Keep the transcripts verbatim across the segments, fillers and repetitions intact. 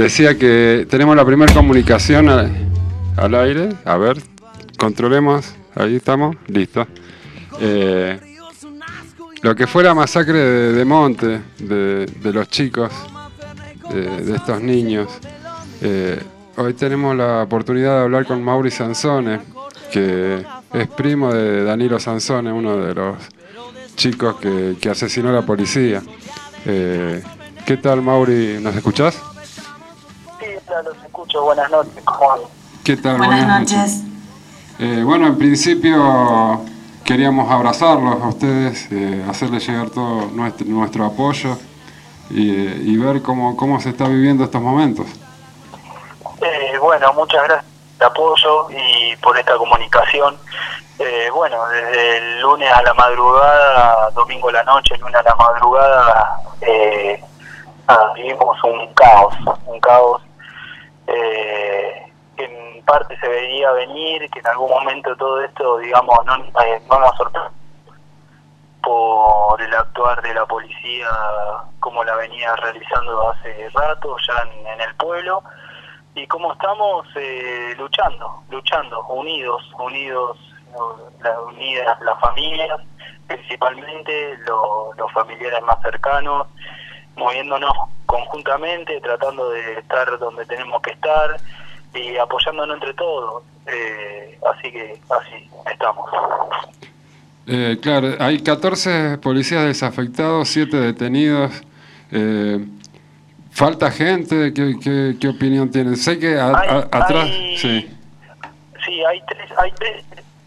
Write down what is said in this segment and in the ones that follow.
decía que tenemos la primera comunicación al, al aire. A ver, controlemos. Ahí estamos, listo. Eh, lo que fue la masacre de, de Monte, de, de los chicos, de, de estos niños. Eh, hoy tenemos la oportunidad de hablar con Mauri Sansone, que es primo de Danilo Sansone, uno de los chicos que, que asesinó la policía. Eh, ¿Qué tal, Mauri? ¿Nos escuchás? Sí, claro, los escucho. Buenas noches. ¿Cómo andan? ¿Qué tal? Buenas, Buenas noches. noches. Eh, bueno, en principio queríamos abrazarlos a ustedes, eh, hacerles llegar todo nuestro, nuestro apoyo y, y ver cómo, cómo se está viviendo estos momentos. Eh, bueno, muchas gracias por el apoyo y por esta comunicación. Eh, bueno, desde el lunes a la madrugada, domingo a la noche, lunes a la madrugada, eh, ah, vivimos un caos, un caos eh, que en parte se veía venir, que en algún momento todo esto, digamos, no, eh, no nos sorprendió por el actuar de la policía como la venía realizando hace rato ya en, en el pueblo, y cómo estamos eh, luchando, luchando, unidos, unidos, la, unidas las familias, principalmente lo, los familiares más cercanos, moviéndonos conjuntamente, tratando de estar donde tenemos que estar y apoyándonos entre todos, eh, así que así estamos. Eh, claro, hay catorce policías desafectados, siete detenidos. Eh, ¿Falta gente? ¿Qué, qué, qué opinión tienen? Sé que a, hay, a, atrás... Hay, sí. sí, hay tres... Hay tres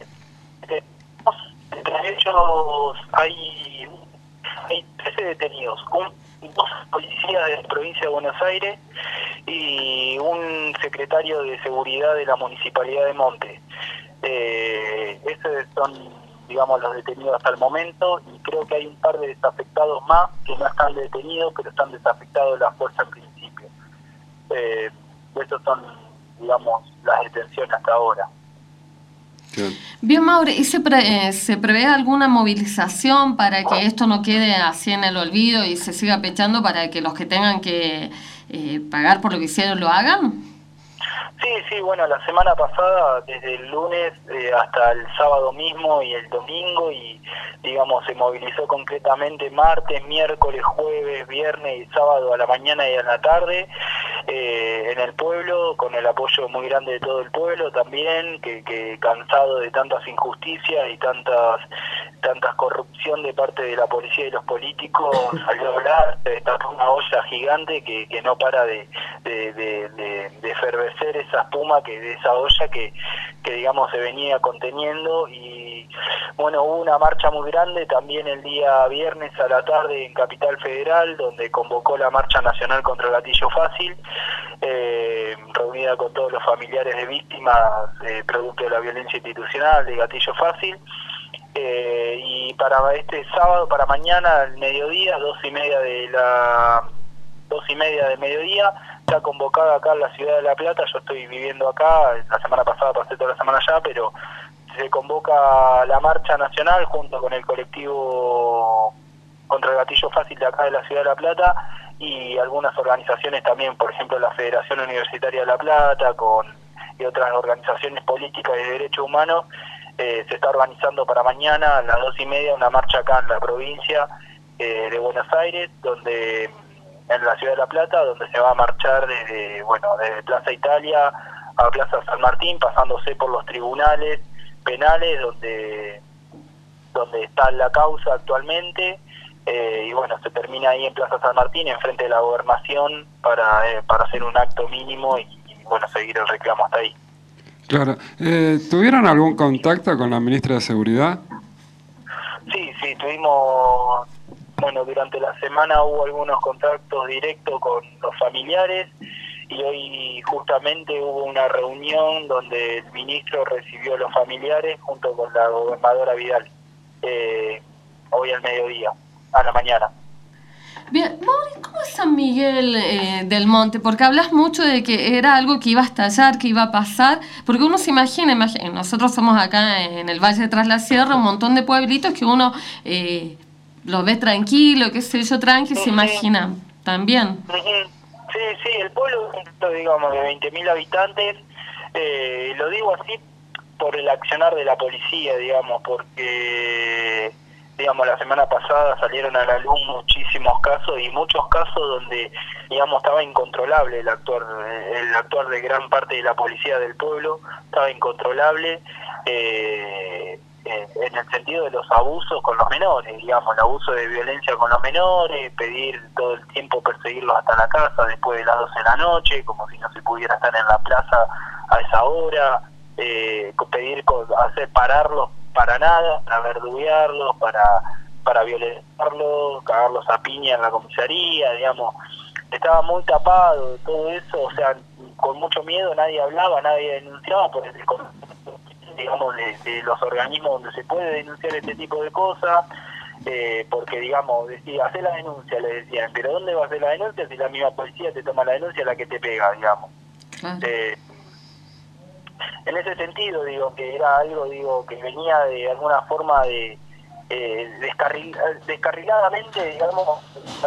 entre ellos hay, hay trece detenidos, un, dos policías de la provincia de Buenos Aires y un secretario de seguridad de la Municipalidad de Monte. Eh, esos son, digamos, los detenidos hasta el momento, y creo que hay un par de desafectados más que no están detenidos, pero están desafectados de la fuerza en principio. Eh, estos son, digamos, las detenciones hasta ahora. Bien, Mauri, ¿y se, pre, eh, se prevé alguna movilización para que esto no quede así en el olvido y se siga pechando para que los que tengan que eh, pagar por lo que hicieron lo hagan? Sí, sí, bueno, la semana pasada, desde el lunes eh, hasta el sábado mismo y el domingo, y digamos, se movilizó concretamente martes, miércoles, jueves, viernes y sábado a la mañana y a la tarde eh, en el pueblo, con el apoyo muy grande de todo el pueblo también, que, que cansado de tantas injusticias y tantas tantas corrupción de parte de la policía y los políticos, salió a hablar, se destapó una olla gigante que, que no para de, de, de, de, de efervecer esa espuma, que de esa olla que, que digamos se venía conteniendo. Y bueno, hubo una marcha muy grande también el día viernes a la tarde en Capital Federal, donde convocó la Marcha Nacional contra el Gatillo Fácil, eh, reunida con todos los familiares de víctimas eh, producto de la violencia institucional de Gatillo Fácil. Eh, y para este sábado, para mañana al mediodía, dos y media de la dos y media del mediodía, está convocada acá en la ciudad de La Plata. Yo estoy viviendo acá, la semana pasada pasé toda la semana allá, pero se convoca la marcha nacional junto con el colectivo contra el Gatillo Fácil de acá de la ciudad de La Plata y algunas organizaciones también, por ejemplo la Federación Universitaria de La Plata con y otras organizaciones políticas y de derechos humanos. Eh, se está organizando para mañana a las dos y media una marcha acá en la provincia eh, de Buenos Aires, donde en la ciudad de La Plata, donde se va a marchar desde bueno desde Plaza Italia a Plaza San Martín, pasándose por los tribunales penales donde donde está la causa actualmente, eh, y bueno, se termina ahí en Plaza San Martín, enfrente de la gobernación, para eh, para hacer un acto mínimo y, y bueno, seguir el reclamo hasta ahí. Claro. Eh, ¿Tuvieron algún contacto con la ministra de Seguridad? Sí, sí, tuvimos, bueno, durante la semana hubo algunos contactos directos con los familiares y hoy justamente hubo una reunión donde el ministro recibió a los familiares junto con la gobernadora Vidal, eh, hoy al mediodía, a la mañana. Bien, Mauri, ¿cómo es San Miguel eh, del Monte? Porque hablas mucho de que era algo que iba a estallar, que iba a pasar, porque uno se imagina, imagina nosotros somos acá en el Valle de Tras la Sierra, un montón de pueblitos que uno eh, los ve tranquilo, qué sé yo, tranqui, uh-huh. Se imagina también. Uh-huh. Sí, sí, el pueblo, digamos, de veinte mil habitantes, eh, lo digo así por el accionar de la policía, digamos, porque, digamos, la semana pasada salieron a la luz muchísimos casos y muchos casos donde, digamos, estaba incontrolable el actuar, el actuar de gran parte de la policía del pueblo, estaba incontrolable, eh, en el sentido de los abusos con los menores, digamos, el abuso de violencia con los menores, pedir todo el tiempo perseguirlos hasta la casa después de las doce de la noche, como si no se pudiera estar en la plaza a esa hora, eh, pedir hacer pararlos para nada, para verduguearlos, para para violentarlos, cagarlos a piña en la comisaría, digamos, estaba muy tapado todo eso, o sea, con mucho miedo, nadie hablaba, nadie denunciaba por el digamos, de, de los organismos donde se puede denunciar este tipo de cosas, eh, porque, digamos, decía, hacer la denuncia, le decían, pero ¿dónde va a hacer la denuncia si la misma policía te toma la denuncia la que te pega, digamos? Claro. Eh, en ese sentido, digo, que era algo, digo, que venía de alguna forma de eh, descarril, descarriladamente, digamos,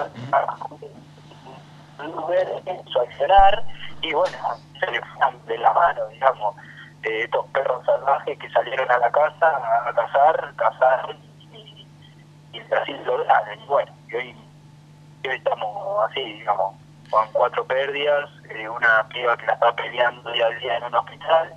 su accionar, y bueno, se le fueron de la mano, digamos, eh, estos perros salvajes que salieron a la casa a cazar, cazar y, y así lograron. Y bueno, y hoy, y hoy estamos así, digamos, con cuatro pérdidas, eh, una piba que la está peleando día a día en un hospital,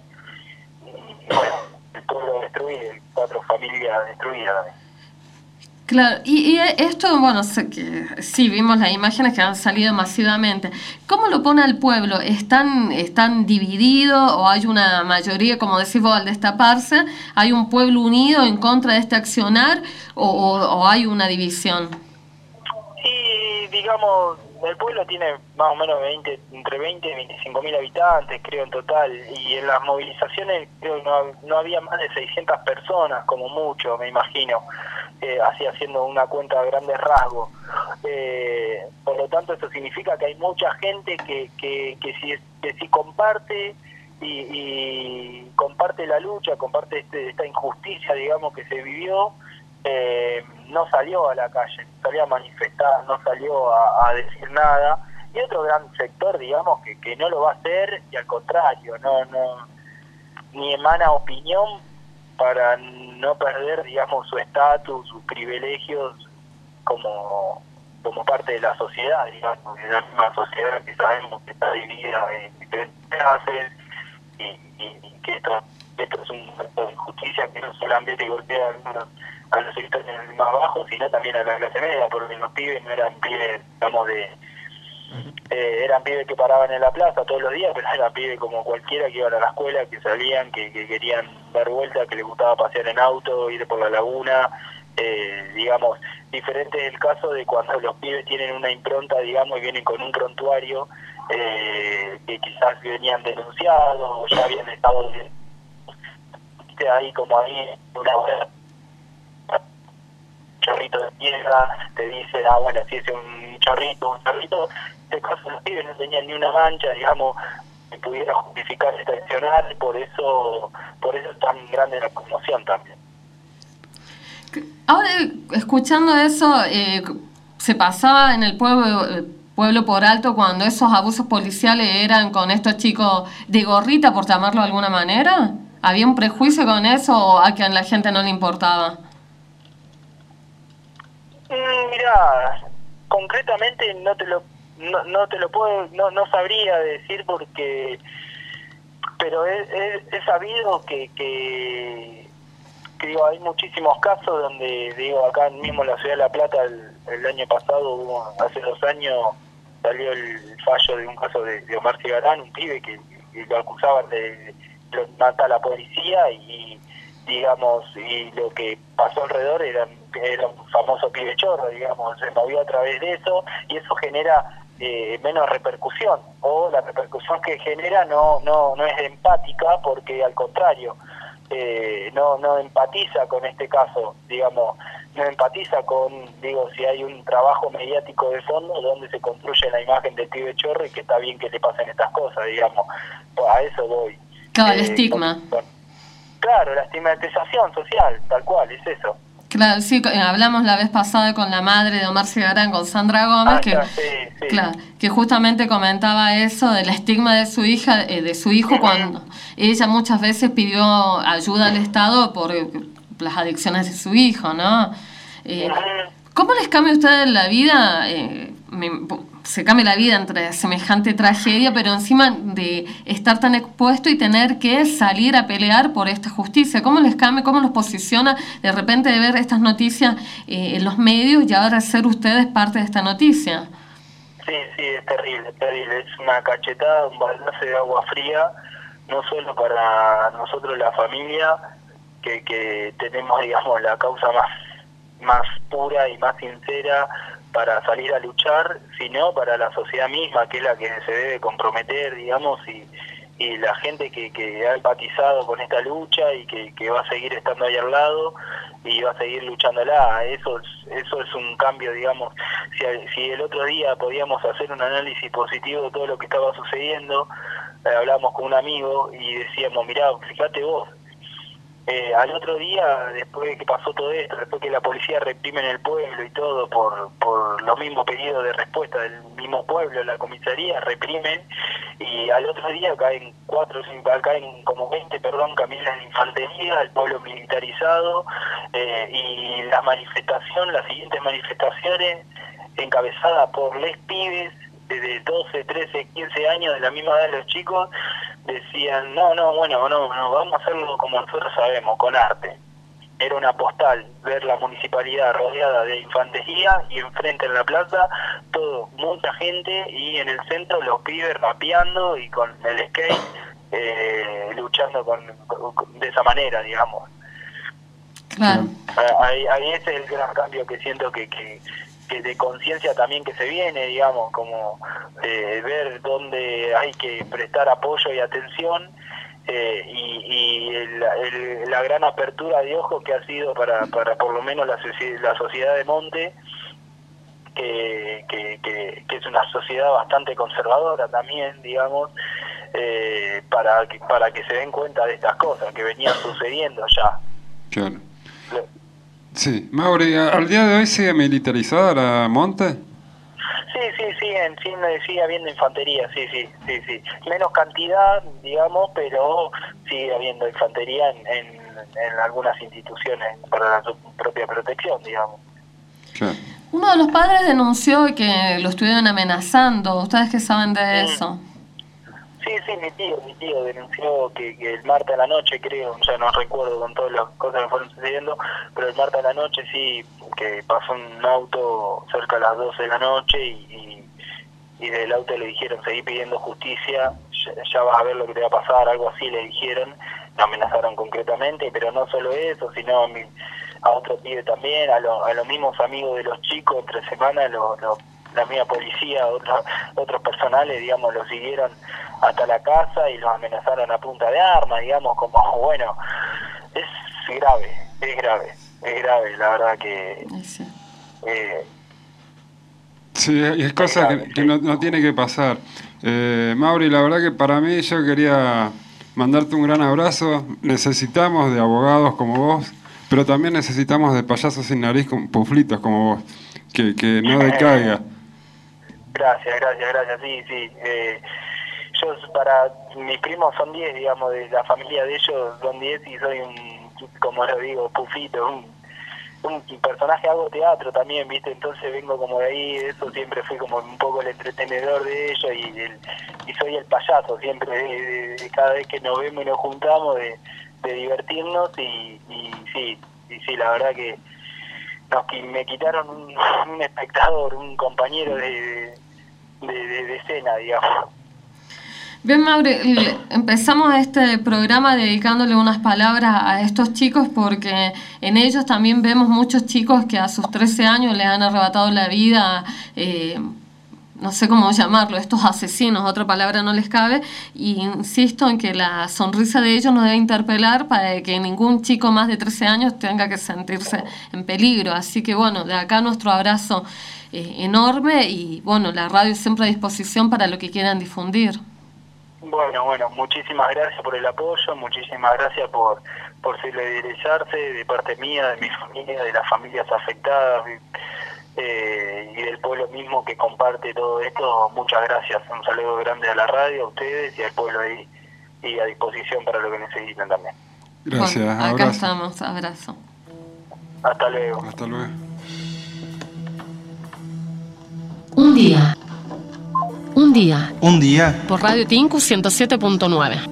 y bueno, el pueblo destruido, cuatro familias destruidas también. Claro, y, y esto, bueno, sé que sí, vimos las imágenes que han salido masivamente. ¿Cómo lo pone al pueblo? ¿Están, están divididos o hay una mayoría, como decís vos, al destaparse? ¿Hay un pueblo unido en contra de este accionar o, o, o hay una división? Sí, digamos, el pueblo tiene más o menos veinte, entre veinte y veinticinco mil habitantes, creo, en total, y en las movilizaciones creo que no, no había más de seiscientas personas, como mucho, me imagino. Eh, así haciendo una cuenta a grandes rasgos. Eh, por lo tanto, eso significa que hay mucha gente que, que, que, si, que si comparte y, y comparte la lucha, comparte este, esta injusticia, digamos, que se vivió, eh, no salió a la calle, no salió a manifestar, no salió a, a decir nada. Y otro gran sector, digamos, que, que no lo va a hacer, y al contrario, no, no ni emana opinión para no perder, digamos, su estatus, sus privilegios como como parte de la sociedad, digamos, de la misma sociedad que sabemos que está dividida en diferentes clases y, y, y que esto, esto es un acto de injusticia que no solamente golpea a los, a los sectores más bajos, sino también a la clase media, porque los pibes no eran pibes, digamos, de Eh, eran pibes que paraban en la plaza todos los días, pero eran pibes como cualquiera que iban a la escuela, que salían, que, que querían dar vuelta, que les gustaba pasear en auto, ir por la laguna, eh, digamos, diferente es el caso de cuando los pibes tienen una impronta, digamos, y vienen con un prontuario, eh, que quizás venían denunciados o ya habían estado de, ahí como ahí una hora, chorrito de tierra, te dicen, ah, bueno, si es un chorrito, un chorrito, en este caso los pibes no tenían ni una mancha, digamos, que pudiera justificar este accionar, por eso, por eso es tan grande la conmoción también. Ahora, escuchando eso, eh, se pasaba en el pueblo, el pueblo por alto cuando esos abusos policiales eran con estos chicos de gorrita, por llamarlo de alguna manera. ¿Había un prejuicio con eso o a quien la gente no le importaba? Mm, mira, concretamente no te lo no, no te lo puedo no, no sabría decir porque pero es, es, es sabido que, que que digo hay muchísimos casos donde digo acá mismo en la ciudad de La Plata el, el año pasado hubo, hace dos años salió el fallo de un caso de, de Omar Cigarán, un pibe que, que lo acusaban de lo mata a la policía y digamos, y lo que pasó alrededor era, era un famoso pibe chorro, digamos, se movió a través de eso y eso genera eh, menos repercusión, o la repercusión que genera no no no es empática porque al contrario, eh, no no empatiza con este caso, digamos, no empatiza con, digo, si hay un trabajo mediático de fondo donde se construye la imagen del pibe chorro y que está bien que le pasen estas cosas, digamos, pues a eso voy. Claro, el eh, estigma. Con, con, Claro, la estigmatización social, tal cual, es eso. Claro, sí, hablamos la vez pasada con la madre de Omar Cigarán, con Sandra Gómez, Ah, que, ya, sí, sí. claro, que justamente comentaba eso del estigma de su hija, eh, de su hijo, cuando ella muchas veces pidió ayuda al Estado por eh, las adicciones de su hijo, ¿no? Eh, ¿Cómo les cambia a ustedes la vida? Eh, me, se cambia la vida entre semejante tragedia, pero encima de estar tan expuesto y tener que salir a pelear por esta justicia. ¿Cómo les cambia, cómo los posiciona de repente de ver estas noticias eh, en los medios y ahora ser ustedes parte de esta noticia? Sí, sí, es terrible, es terrible. Es una cachetada, un baldazo de agua fría, no solo para nosotros la familia, que, que tenemos, digamos, la causa más más pura y más sincera para salir a luchar, sino para la sociedad misma, que es la que se debe comprometer, digamos, y, y la gente que, que ha empatizado con esta lucha y que, que va a seguir estando ahí al lado y va a seguir luchándola. Eso es, eso es un cambio, digamos. Si, si el otro día podíamos hacer un análisis positivo de todo lo que estaba sucediendo, eh, hablábamos con un amigo y decíamos, mirá, fíjate vos, Eh, al otro día, después de que pasó todo esto, después que la policía reprime en el pueblo y todo por, por los mismos pedidos de respuesta del mismo pueblo, la comisaría reprimen, y al otro día caen cuatro, cinco, caen como veinte, perdón, camiones de infantería, el pueblo militarizado, eh, y la manifestación, las siguientes manifestaciones, encabezadas por les pibes, de doce, trece, quince años, de la misma edad de los chicos, decían, no, no, bueno, no, no, vamos a hacerlo como nosotros sabemos, con arte. Era una postal, ver la municipalidad rodeada de infantería y enfrente en la plaza, todo, mucha gente, y en el centro los pibes rapeando y con el skate, eh, luchando con, con, de esa manera, digamos. Claro. Ahí, ahí ese es el gran cambio que siento que... que que de conciencia también que se viene, digamos, como eh, ver dónde hay que prestar apoyo y atención, eh, y, y el, el, la gran apertura de ojos que ha sido para, para por lo menos la, la sociedad de Monte, que, que, que, que es una sociedad bastante conservadora también, digamos, eh, para, que, para que se den cuenta de estas cosas que venían sucediendo ya. Claro. Lo, Sí, Mauri, ¿al día de hoy sigue militarizada la Monte? Sí, sí, siguen, sigue, sigue habiendo infantería, sí, sí, sí, sí. Menos cantidad, digamos, pero sigue habiendo infantería en, en, en algunas instituciones para su propia protección, digamos. Claro. Uno de los padres denunció que lo estuvieron amenazando. ¿Ustedes qué saben de eso? Mm. Sí, sí, mi tío, mi tío denunció que, que el martes a la noche, creo, ya no recuerdo con todas las cosas que fueron sucediendo, pero el martes a la noche sí, que pasó un auto cerca a las doce de la noche y, y, y del auto le dijeron, seguí pidiendo justicia, ya, ya vas a ver lo que te va a pasar, algo así le dijeron, lo amenazaron concretamente, pero no solo eso, sino a, mi, a otro pibe también, a, lo, a los mismos amigos de los chicos, entre semanas, lo, lo, la misma policía, otros, otros personales, digamos, lo siguieron hasta la casa y los amenazaron a punta de arma, digamos, como, bueno, es grave, es grave, es grave, la verdad que... Sí, eh, sí es cosa grave, que, que no, no tiene que pasar. Eh, Mauri, la verdad que para mí yo quería mandarte un gran abrazo. Necesitamos de abogados como vos, pero también necesitamos de payasos sin nariz con puflitos como vos, que, que no decaiga. Gracias, gracias, gracias, sí, sí. Eh, yo, para mis primos son diez, digamos, de la familia de ellos son diez y soy un, como lo digo, pufito, un, un personaje, hago teatro también, ¿viste? Entonces vengo como de ahí, de eso siempre fui como un poco el entretenedor de ellos y, el, y soy el payaso siempre, de, de, de cada vez que nos vemos y nos juntamos, de, de divertirnos y, y sí, y sí, la verdad que nos, me quitaron un, un espectador, un compañero de, de, de, de escena, digamos. Bien, Mauri, empezamos este programa dedicándole unas palabras a estos chicos porque en ellos también vemos muchos chicos que a sus trece años les han arrebatado la vida, eh, no sé cómo llamarlo, estos asesinos, otra palabra no les cabe, y insisto en que la sonrisa de ellos nos debe interpelar para que ningún chico más de trece años tenga que sentirse en peligro. Así que bueno, de acá nuestro abrazo eh, enorme y bueno, la radio siempre a disposición para lo que quieran difundir. Bueno, bueno, muchísimas gracias por el apoyo, muchísimas gracias por, por solidarizarse de parte mía, de mi familia, de las familias afectadas eh, y del pueblo mismo que comparte todo esto. Muchas gracias, un saludo grande a la radio, a ustedes y al pueblo ahí, y a disposición para lo que necesiten también. Gracias, bueno, acá abrazo. estamos, abrazo. Hasta luego. Hasta luego. Un día. Un día. Un día. Por Radio Tinku ciento siete punto nueve.